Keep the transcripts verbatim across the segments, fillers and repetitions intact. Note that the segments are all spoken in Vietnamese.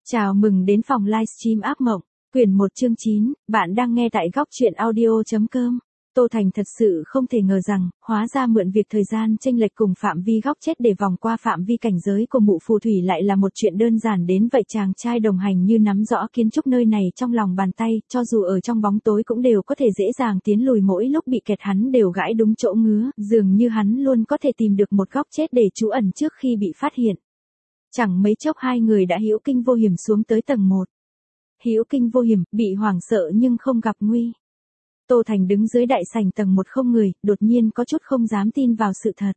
Chào mừng đến phòng livestream ác mộng, quyển một chương chín, bạn đang nghe tại góc truyện audio.com. Tô Thành thật sự không thể ngờ rằng, hóa ra mượn việc thời gian chênh lệch cùng phạm vi góc chết để vòng qua phạm vi cảnh giới của mụ phù thủy lại là một chuyện đơn giản đến vậy. Chàng trai đồng hành như nắm rõ kiến trúc nơi này trong lòng bàn tay, cho dù ở trong bóng tối cũng đều có thể dễ dàng tiến lùi, mỗi lúc bị kẹt hắn đều gãi đúng chỗ ngứa, dường như hắn luôn có thể tìm được một góc chết để trú ẩn trước khi bị phát hiện. Chẳng mấy chốc hai người đã hữu kinh vô hiểm xuống tới tầng một. Hữu kinh vô hiểm, bị hoảng sợ nhưng không gặp nguy. Tô Thành đứng dưới đại sảnh tầng một không người, đột nhiên có chút không dám tin vào sự thật.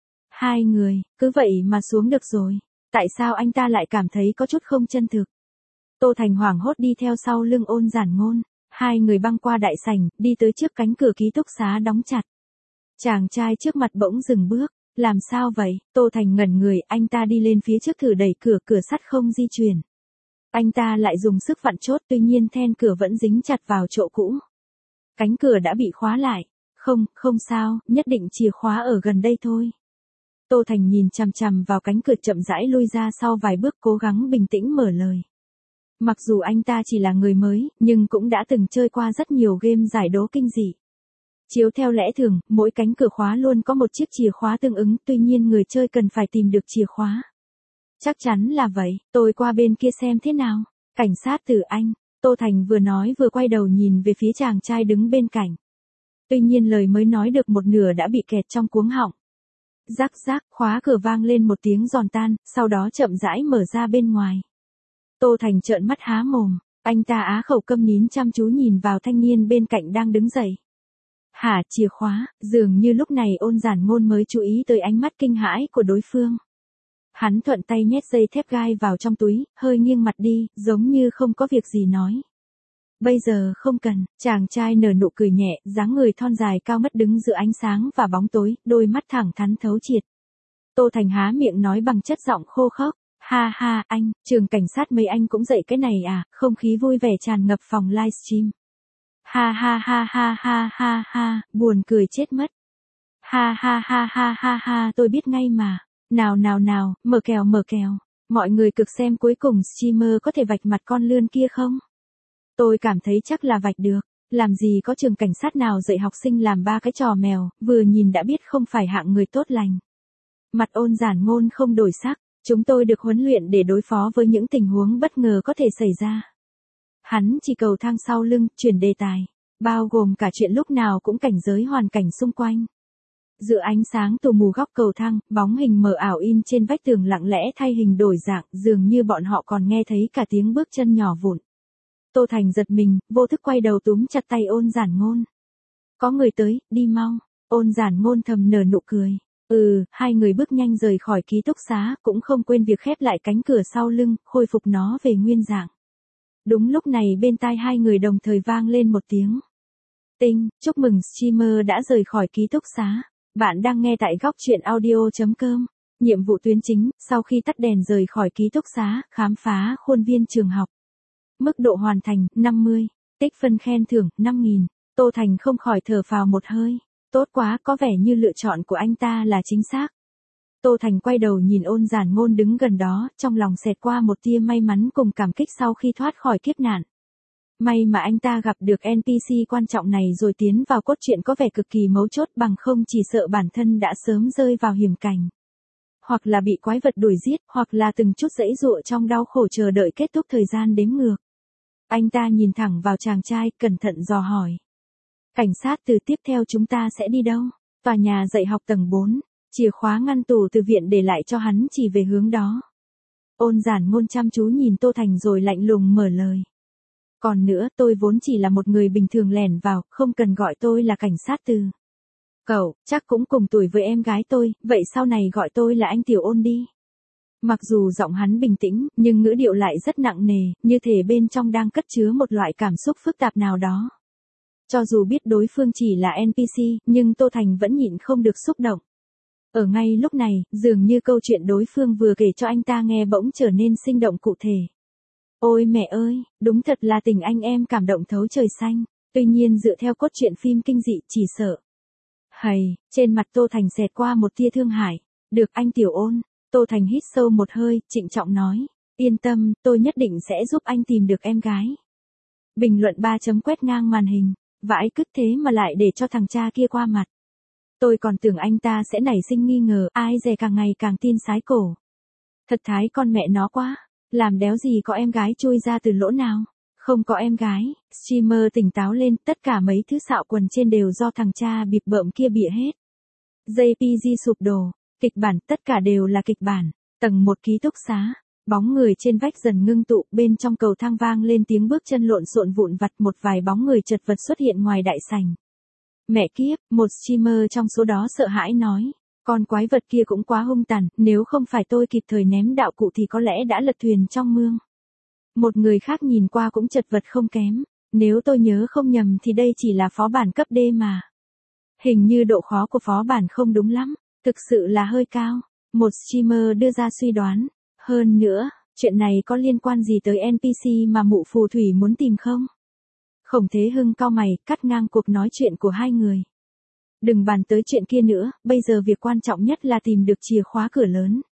Hai người, cứ vậy mà xuống được rồi. Tại sao anh ta lại cảm thấy có chút không chân thực? Tô Thành hoảng hốt đi theo sau lưng Ôn Giản Ngôn. Hai người băng qua đại sảnh, đi tới trước cánh cửa ký túc xá đóng chặt. Chàng trai trước mặt bỗng dừng bước. Làm sao vậy? Tô Thành ngẩn người, anh ta đi lên phía trước thử đẩy cửa, cửa sắt không di chuyển. Anh ta lại dùng sức vặn chốt, tuy nhiên then cửa vẫn dính chặt vào chỗ cũ. Cánh cửa đã bị khóa lại. Không, không sao, nhất định chìa khóa ở gần đây thôi. Tô Thành nhìn chằm chằm vào cánh cửa, chậm rãi lui ra sau vài bước, cố gắng bình tĩnh mở lời. Mặc dù anh ta chỉ là người mới, nhưng cũng đã từng chơi qua rất nhiều game giải đố kinh dị. Chiếu theo lẽ thường, mỗi cánh cửa khóa luôn có một chiếc chìa khóa tương ứng, tuy nhiên người chơi cần phải tìm được chìa khóa. Chắc chắn là vậy, tôi qua bên kia xem thế nào. Cảnh sát Từ Anh, Tô Thành vừa nói vừa quay đầu nhìn về phía chàng trai đứng bên cạnh. Tuy nhiên lời mới nói được một nửa đã bị kẹt trong cuống họng. Rắc rắc, khóa cửa vang lên một tiếng giòn tan, sau đó chậm rãi mở ra bên ngoài. Tô Thành trợn mắt há mồm, anh ta á khẩu câm nín chăm chú nhìn vào thanh niên bên cạnh đang đứng dậy. Hả, chìa khóa? Dường như lúc này Ôn Giản Ngôn mới chú ý tới ánh mắt kinh hãi của đối phương. Hắn thuận tay nhét dây thép gai vào trong túi, hơi nghiêng mặt đi, giống như không có việc gì nói. Bây giờ không cần. Chàng trai nở nụ cười nhẹ, dáng người thon dài cao ngất đứng giữa ánh sáng và bóng tối, đôi mắt thẳng thắn thấu triệt. Tô Thành há miệng nói bằng chất giọng khô khốc. Ha ha, anh, trường cảnh sát mấy anh cũng dạy cái này à? Không khí vui vẻ tràn ngập phòng livestream. Ha ha ha ha ha ha ha, buồn cười chết mất. Ha ha ha ha ha ha, tôi biết ngay mà. Nào nào nào, mở kèo mở kèo. Mọi người cực xem cuối cùng streamer có thể vạch mặt con lươn kia không? Tôi cảm thấy chắc là vạch được. Làm gì có trường cảnh sát nào dạy học sinh làm ba cái trò mèo, vừa nhìn đã biết không phải hạng người tốt lành. Mặt Ôn Giản Ngôn không đổi sắc. Chúng tôi được huấn luyện để đối phó với những tình huống bất ngờ có thể xảy ra. Hắn chỉ cầu thang sau lưng, chuyển đề tài. Bao gồm cả chuyện lúc nào cũng cảnh giới hoàn cảnh xung quanh. Giữa ánh sáng tù mù góc cầu thang, bóng hình mờ ảo in trên vách tường lặng lẽ thay hình đổi dạng, dường như bọn họ còn nghe thấy cả tiếng bước chân nhỏ vụn. Tô Thành giật mình, vô thức quay đầu túm chặt tay Ôn Giản Ngôn. Có người tới, đi mau. Ôn Giản Ngôn thầm nở nụ cười. Ừ, hai người bước nhanh rời khỏi ký túc xá, cũng không quên việc khép lại cánh cửa sau lưng, khôi phục nó về nguyên dạng. Đúng lúc này bên tai hai người đồng thời vang lên một tiếng. Tinh, chúc mừng streamer đã rời khỏi ký túc xá. Bạn đang nghe tại góc truyện audio.com. Nhiệm vụ tuyến chính, sau khi tắt đèn rời khỏi ký túc xá, khám phá khuôn viên trường học. Mức độ hoàn thành, năm mươi. Tích phân khen thưởng, năm nghìn. Tô Thành không khỏi thở phào một hơi. Tốt quá, có vẻ như lựa chọn của anh ta là chính xác. Tô Thành quay đầu nhìn Ôn Giản Ngôn đứng gần đó, trong lòng xẹt qua một tia may mắn cùng cảm kích sau khi thoát khỏi kiếp nạn. May mà anh ta gặp được en pê xê quan trọng này rồi tiến vào cốt truyện có vẻ cực kỳ mấu chốt, bằng không chỉ sợ bản thân đã sớm rơi vào hiểm cảnh. Hoặc là bị quái vật đuổi giết, hoặc là từng chút giãy giụa trong đau khổ chờ đợi kết thúc thời gian đếm ngược. Anh ta nhìn thẳng vào chàng trai, cẩn thận dò hỏi. Cảnh sát Từ, tiếp theo chúng ta sẽ đi đâu? Tòa nhà dạy học tầng bốn. Chìa khóa ngăn tủ từ viện để lại cho hắn chỉ về hướng đó. Ôn Giản Ngôn chăm chú nhìn Tô Thành rồi lạnh lùng mở lời. Còn nữa, tôi vốn chỉ là một người bình thường lẻn vào, không cần gọi tôi là cảnh sát Từ. Cậu, chắc cũng cùng tuổi với em gái tôi, vậy sau này gọi tôi là anh Tiểu Ôn đi. Mặc dù giọng hắn bình tĩnh, nhưng ngữ điệu lại rất nặng nề, như thể bên trong đang cất chứa một loại cảm xúc phức tạp nào đó. Cho dù biết đối phương chỉ là en pê xê, nhưng Tô Thành vẫn nhịn không được xúc động. Ở ngay lúc này, dường như câu chuyện đối phương vừa kể cho anh ta nghe bỗng trở nên sinh động cụ thể. Ôi mẹ ơi, đúng thật là tình anh em cảm động thấu trời xanh. Tuy nhiên dựa theo cốt truyện phim kinh dị chỉ sợ. Hầy, trên mặt Tô Thành xẹt qua một tia thương hại. Được anh Tiểu Ôn. Tô Thành hít sâu một hơi, trịnh trọng nói. Yên tâm, tôi nhất định sẽ giúp anh tìm được em gái. Bình luận ba chấm quét ngang màn hình. Vãi cứt thế mà lại để cho thằng cha kia qua mặt. Tôi còn tưởng anh ta sẽ nảy sinh nghi ngờ, ai dè càng ngày càng tin sái cổ. Thật thái con mẹ nó quá, làm đéo gì có em gái chui ra từ lỗ nào. Không có em gái, streamer tỉnh táo lên, tất cả mấy thứ xạo quần trên đều do thằng cha bịp bợm kia bịa hết. jê pê giê sụp đổ, kịch bản, tất cả đều là kịch bản. Tầng một ký túc xá, bóng người trên vách dần ngưng tụ, bên trong cầu thang vang lên tiếng bước chân lộn xộn vụn vặt, một vài bóng người chật vật xuất hiện ngoài đại sảnh. Mẹ kiếp, một streamer trong số đó sợ hãi nói, con quái vật kia cũng quá hung tàn, nếu không phải tôi kịp thời ném đạo cụ thì có lẽ đã lật thuyền trong mương. Một người khác nhìn qua cũng chật vật không kém, nếu tôi nhớ không nhầm thì đây chỉ là phó bản cấp D mà. Hình như độ khó của phó bản không đúng lắm, thực sự là hơi cao. Một streamer đưa ra suy đoán, hơn nữa, chuyện này có liên quan gì tới en pê xê mà mụ phù thủy muốn tìm không? Khổng Thế Hưng cau mày, cắt ngang cuộc nói chuyện của hai người. Đừng bàn tới chuyện kia nữa, bây giờ việc quan trọng nhất là tìm được chìa khóa cửa lớn.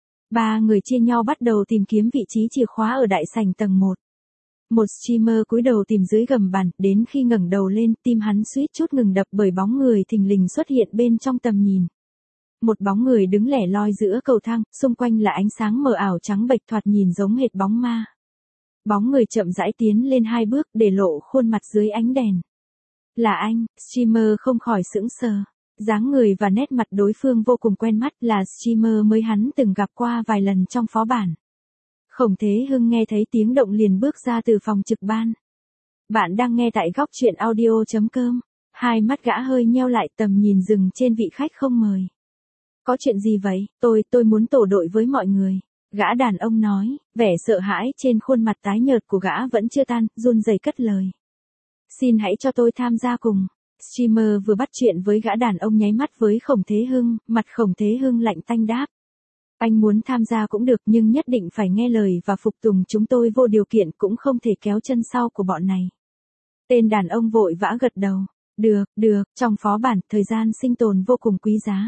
Ba người chia nhau bắt đầu tìm kiếm vị trí chìa khóa ở đại sảnh tầng một. Một streamer cúi đầu tìm dưới gầm bàn, đến khi ngẩng đầu lên, tim hắn suýt chút ngừng đập bởi bóng người thình lình xuất hiện bên trong tầm nhìn. Một bóng người đứng lẻ loi giữa cầu thang, xung quanh là ánh sáng mờ ảo trắng bệch thoạt nhìn giống hệt bóng ma. Bóng người chậm rãi tiến lên hai bước để lộ khuôn mặt dưới ánh đèn. Là anh, streamer không khỏi sững sờ. Dáng người và nét mặt đối phương vô cùng quen mắt, là streamer mới hắn từng gặp qua vài lần trong phó bản. Khổng Thế Hưng nghe thấy tiếng động liền bước ra từ phòng trực ban. Bạn đang nghe tại góc truyện audio chấm com. Hai mắt gã hơi nheo lại, tầm nhìn dừng trên vị khách không mời. Có chuyện gì vậy? Tôi, tôi muốn tổ đội với mọi người. Gã đàn ông nói, vẻ sợ hãi trên khuôn mặt tái nhợt của gã vẫn chưa tan, run rẩy cất lời. Xin hãy cho tôi tham gia cùng. Streamer vừa bắt chuyện với gã đàn ông nháy mắt với Khổng Thế Hưng, mặt Khổng Thế Hưng lạnh tanh đáp. Anh muốn tham gia cũng được nhưng nhất định phải nghe lời và phục tùng chúng tôi vô điều kiện, cũng không thể kéo chân sau của bọn này. Tên đàn ông vội vã gật đầu. Được, được, trong phó bản, thời gian sinh tồn vô cùng quý giá.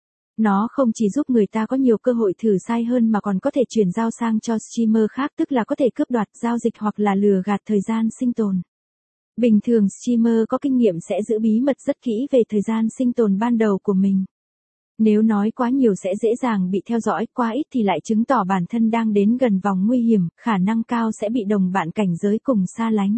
Nó không chỉ giúp người ta có nhiều cơ hội thử sai hơn mà còn có thể chuyển giao sang cho streamer khác, tức là có thể cướp đoạt giao dịch hoặc là lừa gạt thời gian sinh tồn. Bình thường streamer có kinh nghiệm sẽ giữ bí mật rất kỹ về thời gian sinh tồn ban đầu của mình. Nếu nói quá nhiều sẽ dễ dàng bị theo dõi, quá ít thì lại chứng tỏ bản thân đang đến gần vòng nguy hiểm, khả năng cao sẽ bị đồng bạn cảnh giới cùng xa lánh.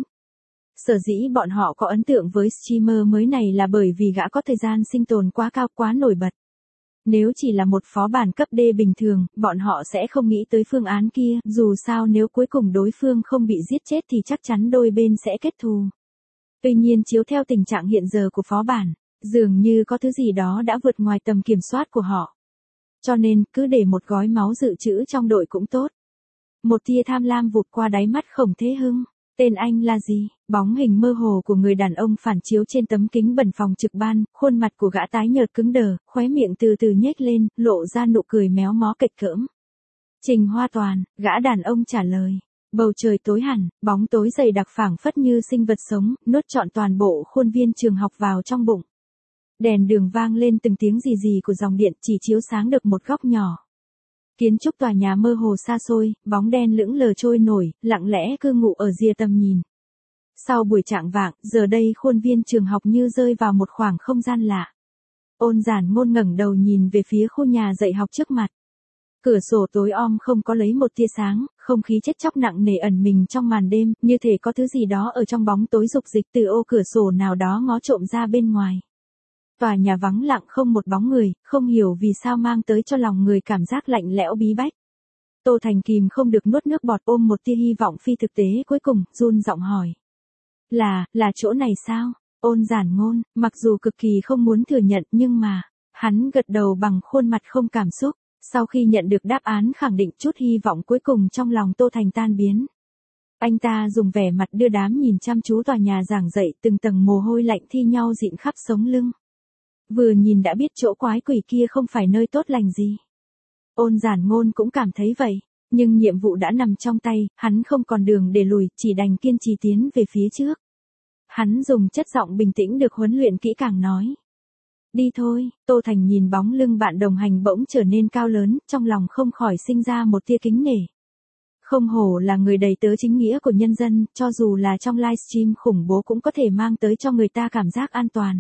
Sở dĩ bọn họ có ấn tượng với streamer mới này là bởi vì gã có thời gian sinh tồn quá cao, quá nổi bật. Nếu chỉ là một phó bản cấp D bình thường, bọn họ sẽ không nghĩ tới phương án kia, dù sao nếu cuối cùng đối phương không bị giết chết thì chắc chắn đôi bên sẽ kết thù. Tuy nhiên chiếu theo tình trạng hiện giờ của phó bản, dường như có thứ gì đó đã vượt ngoài tầm kiểm soát của họ. Cho nên, cứ để một gói máu dự trữ trong đội cũng tốt. Một tia tham lam vụt qua đáy mắt Khổng Thế Hưng. Tên anh là gì? Bóng hình mơ hồ của người đàn ông phản chiếu trên tấm kính bẩn phòng trực ban, khuôn mặt của gã tái nhợt cứng đờ, khóe miệng từ từ nhếch lên, lộ ra nụ cười méo mó kịch cỡm. Trình Hoa Toàn, gã đàn ông trả lời. Bầu trời tối hẳn, bóng tối dày đặc phảng phất như sinh vật sống, nuốt trọn toàn bộ khuôn viên trường học vào trong bụng. Đèn đường vang lên từng tiếng rì rì của dòng điện, chỉ chiếu sáng được một góc nhỏ. Kiến trúc tòa nhà mơ hồ xa xôi, bóng đen lững lờ trôi nổi, lặng lẽ cư ngụ ở rìa tầm nhìn. Sau buổi trạng vạng, giờ đây khuôn viên trường học như rơi vào một khoảng không gian lạ. Ôn Giản Ngôn ngẩng đầu nhìn về phía khu nhà dạy học trước mặt. Cửa sổ tối om không có lấy một tia sáng, không khí chết chóc nặng nề ẩn mình trong màn đêm, như thể có thứ gì đó ở trong bóng tối dục dịch từ ô cửa sổ nào đó ngó trộm ra bên ngoài. Tòa nhà vắng lặng không một bóng người, không hiểu vì sao mang tới cho lòng người cảm giác lạnh lẽo bí bách. Tô Thành kìm không được nuốt nước bọt, ôm một tia hy vọng phi thực tế cuối cùng, run giọng hỏi. Là, là chỗ này sao? Ôn Giản Ngôn, mặc dù cực kỳ không muốn thừa nhận nhưng mà, hắn gật đầu bằng khuôn mặt không cảm xúc. Sau khi nhận được đáp án khẳng định, chút hy vọng cuối cùng trong lòng Tô Thành tan biến. Anh ta dùng vẻ mặt đưa đám nhìn chăm chú tòa nhà giảng dạy, từng tầng mồ hôi lạnh thi nhau dịn khắp sống lưng. Vừa nhìn đã biết chỗ quái quỷ kia không phải nơi tốt lành gì. Ôn Giản Ngôn cũng cảm thấy vậy, nhưng nhiệm vụ đã nằm trong tay, hắn không còn đường để lùi, chỉ đành kiên trì tiến về phía trước. Hắn dùng chất giọng bình tĩnh được huấn luyện kỹ càng nói. Đi thôi. Tô Thành nhìn bóng lưng bạn đồng hành bỗng trở nên cao lớn, trong lòng không khỏi sinh ra một tia kính nể. Không hổ là người đầy tớ chính nghĩa của nhân dân, cho dù là trong livestream khủng bố cũng có thể mang tới cho người ta cảm giác an toàn.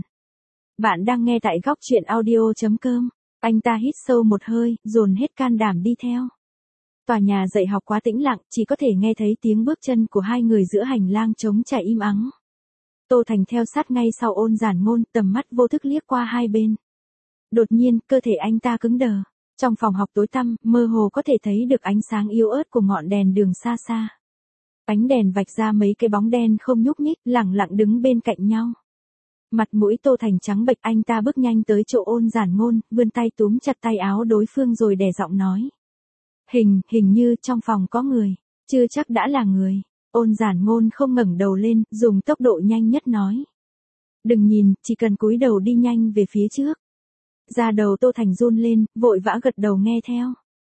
Bạn đang nghe tại góc truyện audio chấm com. Anh ta hít sâu một hơi, dồn hết can đảm đi theo. Tòa nhà dạy học quá tĩnh lặng, chỉ có thể nghe thấy tiếng bước chân của hai người giữa hành lang trống trải im ắng. Tô Thành theo sát ngay sau Ôn Giản Ngôn, tầm mắt vô thức liếc qua hai bên. Đột nhiên, cơ thể anh ta cứng đờ. Trong phòng học tối tăm, mơ hồ có thể thấy được ánh sáng yếu ớt của ngọn đèn đường xa xa. Ánh đèn vạch ra mấy cái bóng đen không nhúc nhích, lẳng lặng đứng bên cạnh nhau. Mặt mũi Tô Thành trắng bệch, anh ta bước nhanh tới chỗ Ôn Giản Ngôn, vươn tay túm chặt tay áo đối phương rồi đè giọng nói. Hình, hình như trong phòng có người, chưa chắc đã là người. Ôn Giản Ngôn không ngẩng đầu lên, dùng tốc độ nhanh nhất nói. Đừng nhìn, chỉ cần cúi đầu đi nhanh về phía trước. Da đầu Tô Thành run lên, vội vã gật đầu nghe theo.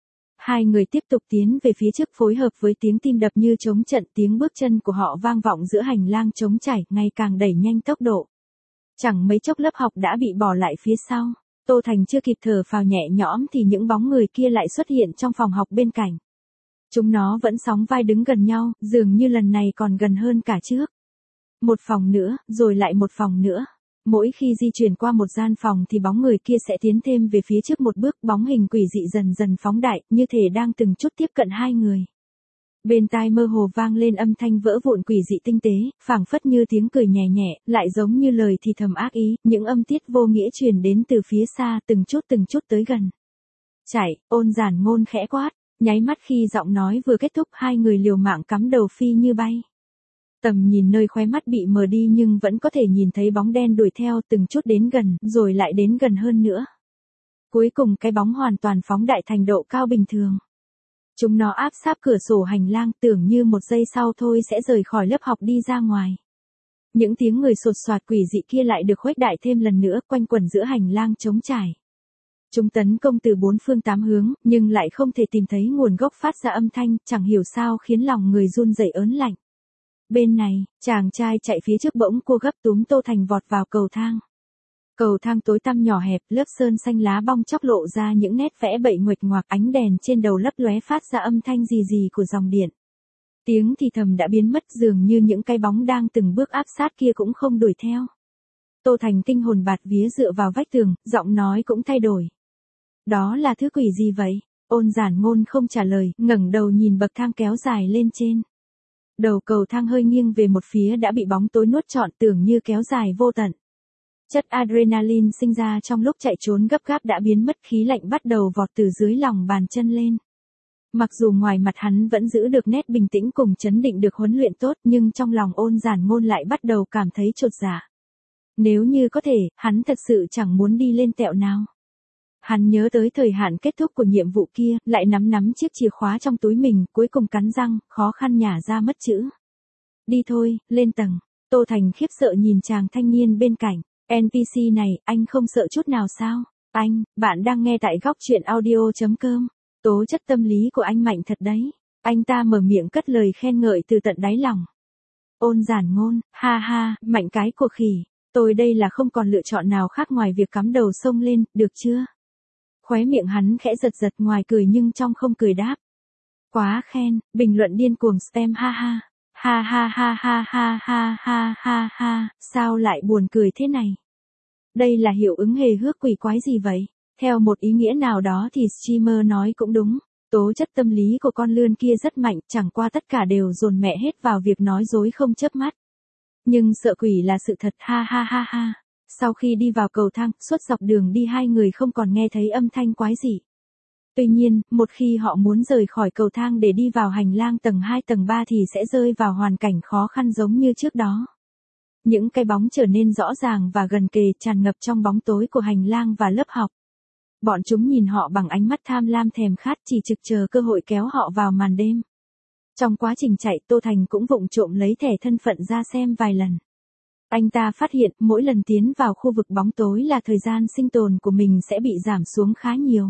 Hai người tiếp tục tiến về phía trước phối hợp với tiếng tim đập như trống trận, tiếng bước chân của họ vang vọng giữa hành lang trống trải, ngày càng đẩy nhanh tốc độ. Chẳng mấy chốc lớp học đã bị bỏ lại phía sau. Tô Thành chưa kịp thở phào nhẹ nhõm thì những bóng người kia lại xuất hiện trong phòng học bên cạnh. Chúng nó vẫn sóng vai đứng gần nhau, dường như lần này còn gần hơn cả trước. Một phòng nữa, rồi lại một phòng nữa. Mỗi khi di chuyển qua một gian phòng thì bóng người kia sẽ tiến thêm về phía trước một bước, bóng hình quỷ dị dần dần phóng đại, như thể đang từng chút tiếp cận hai người. Bên tai mơ hồ vang lên âm thanh vỡ vụn quỷ dị tinh tế, phảng phất như tiếng cười nhẹ nhẹ, lại giống như lời thì thầm ác ý, những âm tiết vô nghĩa truyền đến từ phía xa, từng chút từng chút tới gần. Chạy, Ôn Giản Ngôn khẽ quát, nháy mắt khi giọng nói vừa kết thúc, hai người liều mạng cắm đầu phi như bay. Tầm nhìn nơi khóe mắt bị mờ đi nhưng vẫn có thể nhìn thấy bóng đen đuổi theo, từng chút đến gần, rồi lại đến gần hơn nữa. Cuối cùng cái bóng hoàn toàn phóng đại thành độ cao bình thường. Chúng nó áp sát cửa sổ hành lang, tưởng như một giây sau thôi sẽ rời khỏi lớp học đi ra ngoài. Những tiếng người sột soạt quỷ dị kia lại được khuếch đại thêm lần nữa, quanh quẩn giữa hành lang trống trải. Chúng tấn công từ bốn phương tám hướng, nhưng lại không thể tìm thấy nguồn gốc phát ra âm thanh, chẳng hiểu sao khiến lòng người run rẩy ớn lạnh. Bên này, chàng trai chạy phía trước bỗng cua gấp túm Tô Thành vọt vào cầu thang. Cầu thang tối tăm nhỏ hẹp, lớp sơn xanh lá bong chóc lộ ra những nét vẽ bậy nguệch ngoạc, ánh đèn trên đầu lấp lóe phát ra âm thanh rì rì của dòng điện. Tiếng thì thầm đã biến mất, dường như những cái bóng đang từng bước áp sát kia cũng không đuổi theo. Tô Thành kinh hồn bạt vía dựa vào vách tường, giọng nói cũng thay đổi. Đó là thứ quỷ gì vậy? Ôn Giản Ngôn không trả lời, ngẩng đầu nhìn bậc thang kéo dài lên trên. Đầu cầu thang hơi nghiêng về một phía đã bị bóng tối nuốt trọn, tưởng như kéo dài vô tận. Chất adrenaline sinh ra trong lúc chạy trốn gấp gáp đã biến mất, khí lạnh bắt đầu vọt từ dưới lòng bàn chân lên. Mặc dù ngoài mặt hắn vẫn giữ được nét bình tĩnh cùng chấn định được huấn luyện tốt, nhưng trong lòng Ôn Giản Ngôn lại bắt đầu cảm thấy chột dạ. Nếu như có thể, hắn thật sự chẳng muốn đi lên tẹo nào. Hắn nhớ tới thời hạn kết thúc của nhiệm vụ kia, lại nắm nắm chiếc chìa khóa trong túi mình, cuối cùng cắn răng, khó khăn nhả ra mất chữ. Đi thôi, lên tầng. Tô Thành khiếp sợ nhìn chàng thanh niên bên cạnh. en pê xê này, anh không sợ chút nào sao? Anh, bạn đang nghe tại góc truyện audio chấm com. Tố chất tâm lý của anh mạnh thật đấy. Anh ta mở miệng cất lời khen ngợi từ tận đáy lòng. Ôn Giản Ngôn, ha ha, mạnh cái của khỉ. Tôi đây là không còn lựa chọn nào khác ngoài việc cắm đầu xông lên, được chưa? Khóe miệng hắn khẽ giật giật, ngoài cười nhưng trong không cười đáp. Quá khen, bình luận điên cuồng spam ha ha. Ha ha ha ha ha ha ha ha ha, sao lại buồn cười thế này? Đây là hiệu ứng hề hước quỷ quái gì vậy? Theo một ý nghĩa nào đó thì streamer nói cũng đúng. Tố chất tâm lý của con lươn kia rất mạnh, chẳng qua tất cả đều dồn mẹ hết vào việc nói dối không chớp mắt. Nhưng sợ quỷ là sự thật, ha ha ha ha. Sau khi đi vào cầu thang, suốt dọc đường đi hai người không còn nghe thấy âm thanh quái dị. Tuy nhiên, một khi họ muốn rời khỏi cầu thang để đi vào hành lang tầng hai tầng ba thì sẽ rơi vào hoàn cảnh khó khăn giống như trước đó. Những cái bóng trở nên rõ ràng và gần kề, tràn ngập trong bóng tối của hành lang và lớp học. Bọn chúng nhìn họ bằng ánh mắt tham lam thèm khát, chỉ trực chờ cơ hội kéo họ vào màn đêm. Trong quá trình chạy, Tô Thành cũng vụng trộm lấy thẻ thân phận ra xem vài lần. Anh ta phát hiện mỗi lần tiến vào khu vực bóng tối là thời gian sinh tồn của mình sẽ bị giảm xuống khá nhiều.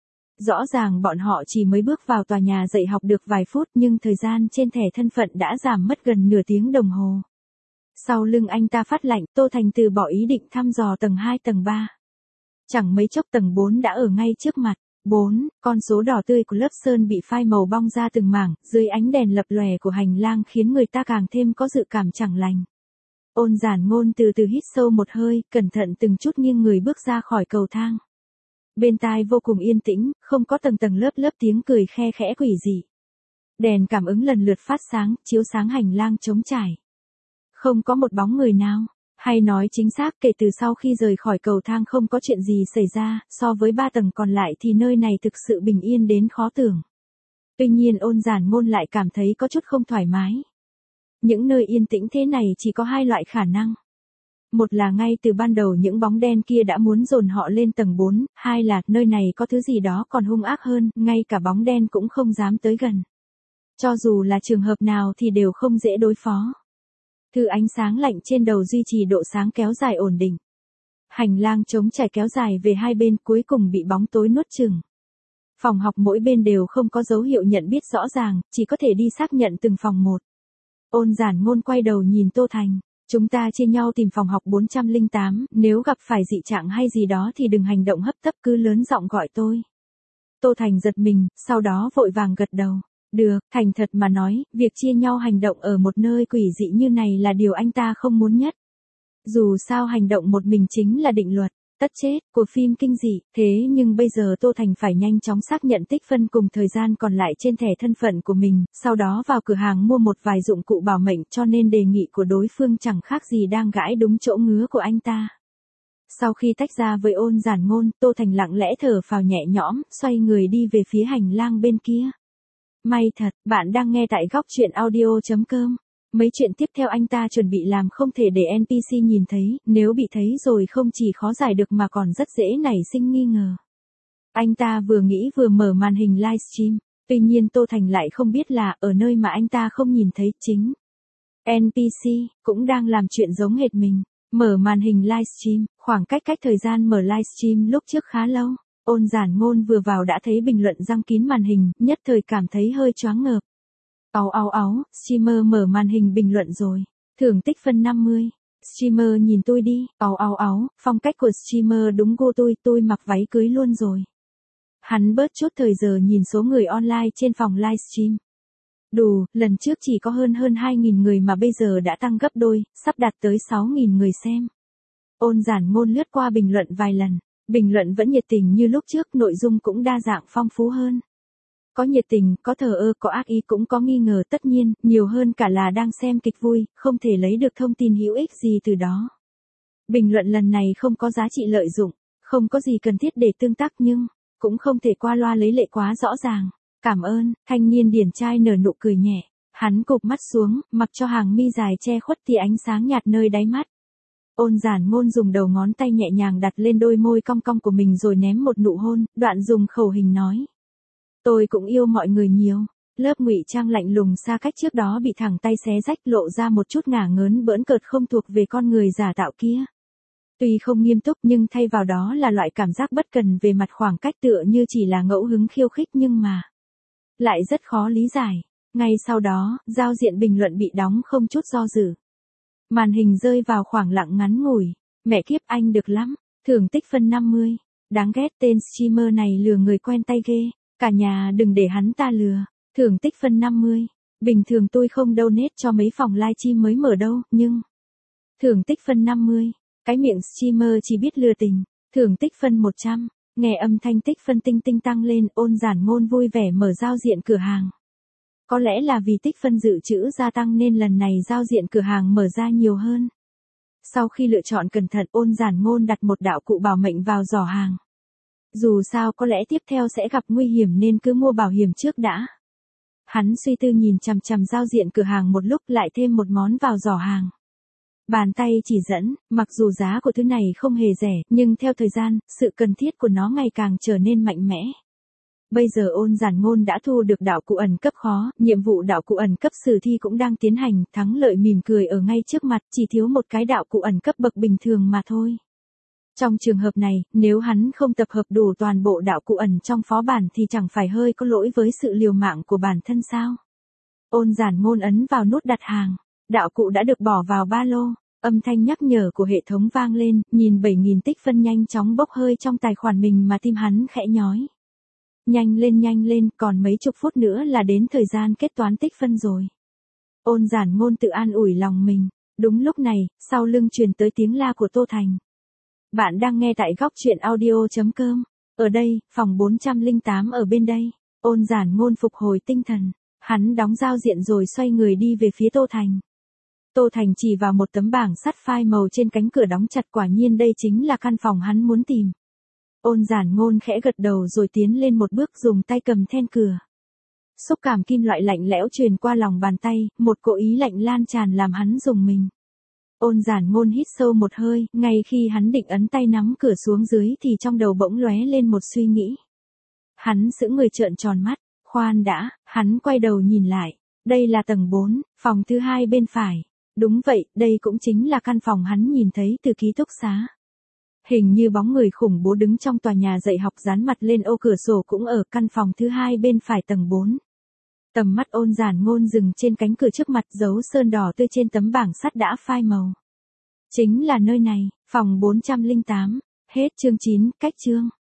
Rõ ràng bọn họ chỉ mới bước vào tòa nhà dạy học được vài phút nhưng thời gian trên thẻ thân phận đã giảm mất gần nửa tiếng đồng hồ. Sau lưng anh ta phát lạnh, Tô Thành từ bỏ ý định thăm dò tầng hai tầng ba. Chẳng mấy chốc tầng bốn đã ở ngay trước mặt. bốn. Con số đỏ tươi của lớp sơn bị phai màu bong ra từng mảng, dưới ánh đèn lập lòe của hành lang khiến người ta càng thêm có dự cảm chẳng lành. Ôn Giản Ngôn từ từ hít sâu một hơi, cẩn thận từng chút nghiêng người bước ra khỏi cầu thang. Bên tai vô cùng yên tĩnh, không có tầng tầng lớp lớp tiếng cười khe khẽ quỷ dị. Đèn cảm ứng lần lượt phát sáng, chiếu sáng hành lang trống trải. Không có một bóng người nào. Hay nói chính xác, kể từ sau khi rời khỏi cầu thang không có chuyện gì xảy ra, so với ba tầng còn lại thì nơi này thực sự bình yên đến khó tưởng. Tuy nhiên Ôn Giản Ngôn lại cảm thấy có chút không thoải mái. Những nơi yên tĩnh thế này chỉ có hai loại khả năng. Một là ngay từ ban đầu những bóng đen kia đã muốn dồn họ lên tầng bốn, hai là nơi này có thứ gì đó còn hung ác hơn, ngay cả bóng đen cũng không dám tới gần. Cho dù là trường hợp nào thì đều không dễ đối phó. Thứ ánh sáng lạnh trên đầu duy trì độ sáng kéo dài ổn định. Hành lang trống trải kéo dài về hai bên cuối cùng bị bóng tối nuốt chửng. Phòng học mỗi bên đều không có dấu hiệu nhận biết rõ ràng, chỉ có thể đi xác nhận từng phòng một. Ôn Giản Ngôn quay đầu nhìn Tô Thành. Chúng ta chia nhau tìm phòng học bốn trăm lẻ tám, nếu gặp phải dị trạng hay gì đó thì đừng hành động hấp tấp, cứ lớn giọng gọi tôi. Tô Thành giật mình, sau đó vội vàng gật đầu. Được, thành thật mà nói, việc chia nhau hành động ở một nơi quỷ dị như này là điều anh ta không muốn nhất. Dù sao hành động một mình chính là định luật, tất chết, của phim kinh dị, thế nhưng bây giờ Tô Thành phải nhanh chóng xác nhận tích phân cùng thời gian còn lại trên thẻ thân phận của mình, sau đó vào cửa hàng mua một vài dụng cụ bảo mệnh, cho nên đề nghị của đối phương chẳng khác gì đang gãi đúng chỗ ngứa của anh ta. Sau khi tách ra với Ôn Giản Ngôn, Tô Thành lặng lẽ thở phào nhẹ nhõm, xoay người đi về phía hành lang bên kia. May thật, bạn đang nghe tại góc truyện audio chấm com. Mấy chuyện tiếp theo anh ta chuẩn bị làm không thể để en pê xê nhìn thấy, nếu bị thấy rồi không chỉ khó giải được mà còn rất dễ nảy sinh nghi ngờ. Anh ta vừa nghĩ vừa mở màn hình livestream, tuy nhiên Tô Thành lại không biết là ở nơi mà anh ta không nhìn thấy chính. en pê xê cũng đang làm chuyện giống hệt mình, mở màn hình livestream, khoảng cách cách thời gian mở livestream lúc trước khá lâu. Ôn Giản Ngôn vừa vào đã thấy bình luận giăng kín màn hình, nhất thời cảm thấy hơi choáng ngợp. Áo áo áo, streamer mở màn hình bình luận rồi. Thưởng tích phân năm mươi. Streamer nhìn tôi đi, áo áo áo, phong cách của streamer đúng gu tôi, tôi mặc váy cưới luôn rồi. Hắn bớt chút thời giờ nhìn số người online trên phòng livestream. Đủ, lần trước chỉ có hơn hơn hai nghìn người mà bây giờ đã tăng gấp đôi, sắp đạt tới sáu nghìn người xem. Ôn Giản Ngôn lướt qua bình luận vài lần. Bình luận vẫn nhiệt tình như lúc trước, nội dung cũng đa dạng phong phú hơn. Có nhiệt tình, có thờ ơ, có ác ý, cũng có nghi ngờ, tất nhiên, nhiều hơn cả là đang xem kịch vui, không thể lấy được thông tin hữu ích gì từ đó. Bình luận lần này không có giá trị lợi dụng, không có gì cần thiết để tương tác nhưng, cũng không thể qua loa lấy lệ quá rõ ràng. Cảm ơn, thanh niên điển trai nở nụ cười nhẹ. Hắn cụp mắt xuống, mặc cho hàng mi dài che khuất tia ánh sáng nhạt nơi đáy mắt. Ôn Giản Ngôn dùng đầu ngón tay nhẹ nhàng đặt lên đôi môi cong cong của mình rồi ném một nụ hôn, đoạn dùng khẩu hình nói. Tôi cũng yêu mọi người nhiều. Lớp ngụy trang lạnh lùng xa cách trước đó bị thẳng tay xé rách, lộ ra một chút ngả ngớn bỡn cợt không thuộc về con người giả tạo kia. Tuy không nghiêm túc nhưng thay vào đó là loại cảm giác bất cần về mặt khoảng cách, tựa như chỉ là ngẫu hứng khiêu khích nhưng mà lại rất khó lý giải. Ngay sau đó, giao diện bình luận bị đóng không chút do dự. Màn hình rơi vào khoảng lặng ngắn ngủi. Mẹ kiếp, anh được lắm. Thưởng tích phân năm mươi. Đáng ghét, tên streamer này lừa người quen tay ghê. Cả nhà đừng để hắn ta lừa. Thưởng tích phân năm mươi. Bình thường tôi không donate cho mấy phòng livestream mới mở đâu, nhưng thưởng tích phân năm mươi. Cái miệng streamer chỉ biết lừa tình. Thưởng tích phân một trăm. Nghe âm thanh tích phân tinh tinh tăng lên, Ôn Giản Ngôn vui vẻ mở giao diện cửa hàng. Có lẽ là vì tích phân dự trữ gia tăng nên lần này giao diện cửa hàng mở ra nhiều hơn. Sau khi lựa chọn cẩn thận, Ôn Giản Ngôn đặt một đạo cụ bảo mệnh vào giỏ hàng. Dù sao có lẽ tiếp theo sẽ gặp nguy hiểm nên cứ mua bảo hiểm trước đã. Hắn suy tư nhìn chằm chằm giao diện cửa hàng một lúc, lại thêm một món vào giỏ hàng. Bàn tay chỉ dẫn, mặc dù giá của thứ này không hề rẻ, nhưng theo thời gian, sự cần thiết của nó ngày càng trở nên mạnh mẽ. Bây giờ Ôn Giản Ngôn đã thu được đạo cụ ẩn cấp khó, nhiệm vụ đạo cụ ẩn cấp sử thi cũng đang tiến hành, thắng lợi mỉm cười ở ngay trước mặt, chỉ thiếu một cái đạo cụ ẩn cấp bậc bình thường mà thôi. Trong trường hợp này, nếu hắn không tập hợp đủ toàn bộ đạo cụ ẩn trong phó bản thì chẳng phải hơi có lỗi với sự liều mạng của bản thân sao? Ôn Giản Ngôn ấn vào nút đặt hàng, đạo cụ đã được bỏ vào ba lô, âm thanh nhắc nhở của hệ thống vang lên, nhìn bảy nghìn tích phân nhanh chóng bốc hơi trong tài khoản mình mà tim hắn khẽ nhói. Nhanh lên nhanh lên, còn mấy chục phút nữa là đến thời gian kết toán tích phân rồi. Ôn Giản Ngôn tự an ủi lòng mình. Đúng lúc này, sau lưng truyền tới tiếng la của Tô Thành. Bạn đang nghe tại góc truyện audio.com. Ở đây, phòng bốn trăm lẻ tám ở bên đây. Ôn Giản Ngôn phục hồi tinh thần. Hắn đóng giao diện rồi xoay người đi về phía Tô Thành. Tô Thành chỉ vào một tấm bảng sắt phai màu trên cánh cửa đóng chặt, quả nhiên đây chính là căn phòng hắn muốn tìm. Ôn Giản Ngôn khẽ gật đầu rồi tiến lên một bước, dùng tay cầm then cửa. Xúc cảm kim loại lạnh lẽo truyền qua lòng bàn tay, một cỗ ý lạnh lan tràn làm hắn rùng mình. Ôn Giản Ngôn hít sâu một hơi, ngay khi hắn định ấn tay nắm cửa xuống dưới thì trong đầu bỗng lóe lên một suy nghĩ. Hắn sững người trợn tròn mắt, khoan đã, hắn quay đầu nhìn lại. Đây là tầng bốn, phòng thứ hai bên phải. Đúng vậy, đây cũng chính là căn phòng hắn nhìn thấy từ ký túc xá. Hình như bóng người khủng bố đứng trong tòa nhà dạy học dán mặt lên ô cửa sổ cũng ở căn phòng thứ hai bên phải tầng bốn. Tầm mắt Ôn Giản Ngôn dừng trên cánh cửa trước mặt, dấu sơn đỏ tươi trên tấm bảng sắt đã phai màu. Chính là nơi này, phòng bốn trăm lẻ tám. Hết chương chín, cách chương.